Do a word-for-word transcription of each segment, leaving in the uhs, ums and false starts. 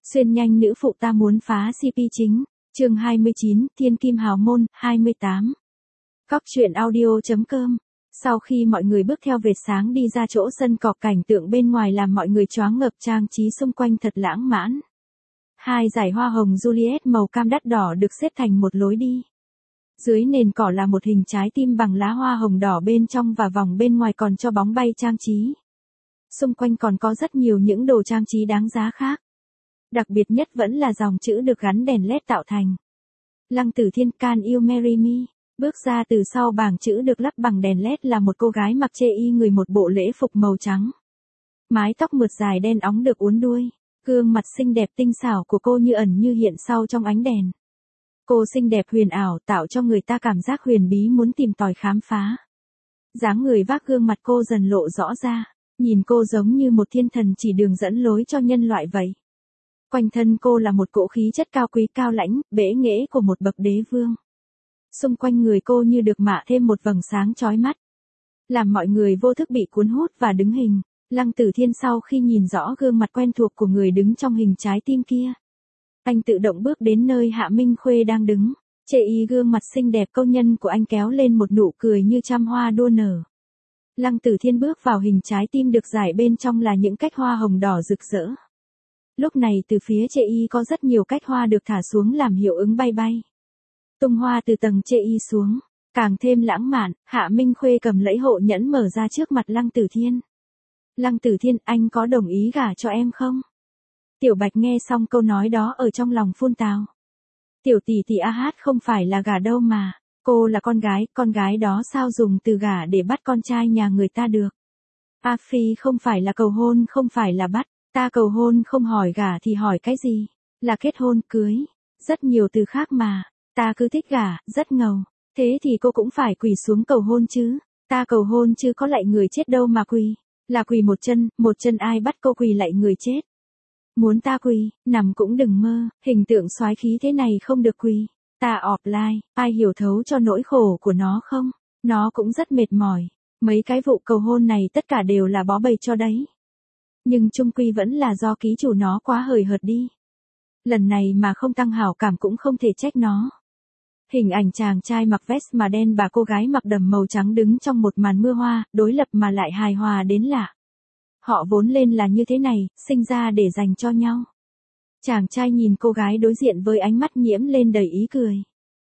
Xuyên nhanh nữ phụ ta muốn phá xê pê chính. Chương hai mươi chín, Thiên Kim Hào Môn, hai mươi tám. Cóc truyện audio.com. Sau khi mọi người bước theo vệt sáng đi ra chỗ sân cỏ, cảnh tượng bên ngoài làm mọi người choáng ngợp, trang trí xung quanh thật lãng mạn. Hai dải hoa hồng Juliet màu cam đắt đỏ được xếp thành một lối đi. Dưới nền cỏ là một hình trái tim bằng lá hoa hồng đỏ bên trong và vòng bên ngoài còn cho bóng bay trang trí. Xung quanh còn có rất nhiều những đồ trang trí đáng giá khác. Đặc biệt nhất vẫn là dòng chữ được gắn đèn led tạo thành. Lăng Tử Thiên, Can You Marry Me? Bước ra từ sau bảng chữ được lắp bằng đèn led là một cô gái mặc chê y người một bộ lễ phục màu trắng. Mái tóc mượt dài đen óng được uốn đuôi, gương mặt xinh đẹp tinh xảo của cô như ẩn như hiện sau trong ánh đèn. Cô xinh đẹp huyền ảo tạo cho người ta cảm giác huyền bí muốn tìm tòi khám phá. Dáng người vác gương mặt cô dần lộ rõ ra, nhìn cô giống như một thiên thần chỉ đường dẫn lối cho nhân loại vậy. Quanh thân cô là một cỗ khí chất cao quý cao lãnh, bẽ nghễ của một bậc đế vương. Xung quanh người cô như được mạ thêm một vầng sáng chói mắt, làm mọi người vô thức bị cuốn hút và đứng hình. Lăng Tử Thiên sau khi nhìn rõ gương mặt quen thuộc của người đứng trong hình trái tim kia, anh tự động bước đến nơi Hạ Minh Khuê đang đứng, chê y gương mặt xinh đẹp câu nhân của anh kéo lên một nụ cười như trăm hoa đua nở. Lăng Tử Thiên bước vào hình trái tim được giải bên trong là những cách hoa hồng đỏ rực rỡ. Lúc này từ phía chê y có rất nhiều cách hoa được thả xuống làm hiệu ứng bay bay. Tung hoa từ tầng chê y xuống, càng thêm lãng mạn. Hạ Minh Khuê cầm lẫy hộ nhẫn mở ra trước mặt Lăng Tử Thiên. Lăng Tử Thiên, anh có đồng ý gả cho em không? Tiểu Bạch nghe xong câu nói đó ở trong lòng phun tào. Tiểu tỷ tỷ a hát không phải là gả đâu mà, cô là con gái, con gái đó sao dùng từ gả để bắt con trai nhà người ta được. A Phi không phải là cầu hôn, không phải là bắt, ta cầu hôn không hỏi gả thì hỏi cái gì, là kết hôn, cưới, rất nhiều từ khác mà, ta cứ thích gả, rất ngầu, thế thì cô cũng phải quỳ xuống cầu hôn chứ, ta cầu hôn chứ có lạy người chết đâu mà quỳ, là quỳ một chân, một chân ai bắt cô quỳ lạy người chết. Muốn ta quỳ, nằm cũng đừng mơ, hình tượng soái khí thế này không được quỳ. Ta offline, ai hiểu thấu cho nỗi khổ của nó không? Nó cũng rất mệt mỏi. Mấy cái vụ cầu hôn này tất cả đều là bó bầy cho đấy. Nhưng chung quy vẫn là do ký chủ nó quá hời hợt đi. Lần này mà không tăng hảo cảm cũng không thể trách nó. Hình ảnh chàng trai mặc vest mà đen và cô gái mặc đầm màu trắng đứng trong một màn mưa hoa, đối lập mà lại hài hòa đến lạ. Họ vốn lên là như thế này, sinh ra để dành cho nhau. Chàng trai nhìn cô gái đối diện với ánh mắt nhiễm lên đầy ý cười.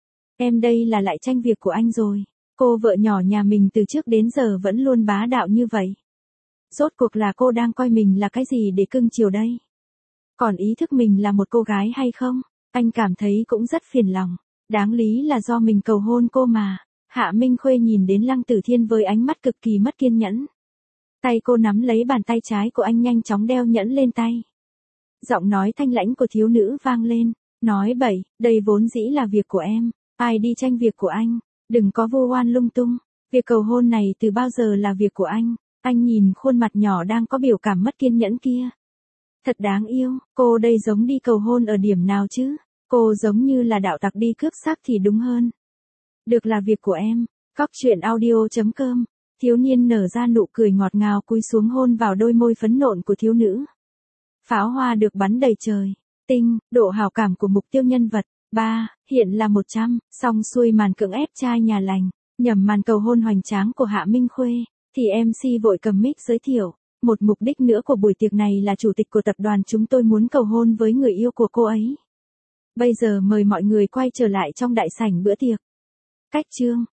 Em đây là lại tranh việc của anh rồi. Cô vợ nhỏ nhà mình từ trước đến giờ vẫn luôn bá đạo như vậy. Rốt cuộc là cô đang coi mình là cái gì để cưng chiều đây? Còn ý thức mình là một cô gái hay không? Anh cảm thấy cũng rất phiền lòng. Đáng lý là do mình cầu hôn cô mà. Hạ Minh Khuê nhìn đến Lăng Tử Thiên với ánh mắt cực kỳ mất kiên nhẫn. Tay cô nắm lấy bàn tay trái của anh nhanh chóng đeo nhẫn lên tay. Giọng nói thanh lãnh của thiếu nữ vang lên, nói bậy, đây vốn dĩ là việc của em, ai đi tranh việc của anh, đừng có vu oan lung tung, việc cầu hôn này từ bao giờ là việc của anh. Anh nhìn khuôn mặt nhỏ đang có biểu cảm mất kiên nhẫn kia. Thật đáng yêu, cô đây giống đi cầu hôn ở điểm nào chứ, cô giống như là đạo tặc đi cướp xác thì đúng hơn. Được là việc của em, cóc truyện audio.com. Thiếu niên nở ra nụ cười ngọt ngào cúi xuống hôn vào đôi môi phấn nộn của thiếu nữ. Pháo hoa được bắn đầy trời. Tinh, độ hảo cảm của mục tiêu nhân vật. ba, hiện là một trăm, xong xuôi màn cưỡng ép trai nhà lành, nhầm màn cầu hôn hoành tráng của Hạ Minh Khuê, thì em xê vội cầm mic giới thiệu. Một mục đích nữa của buổi tiệc này là chủ tịch của tập đoàn chúng tôi muốn cầu hôn với người yêu của cô ấy. Bây giờ mời mọi người quay trở lại trong đại sảnh bữa tiệc. Cách chương.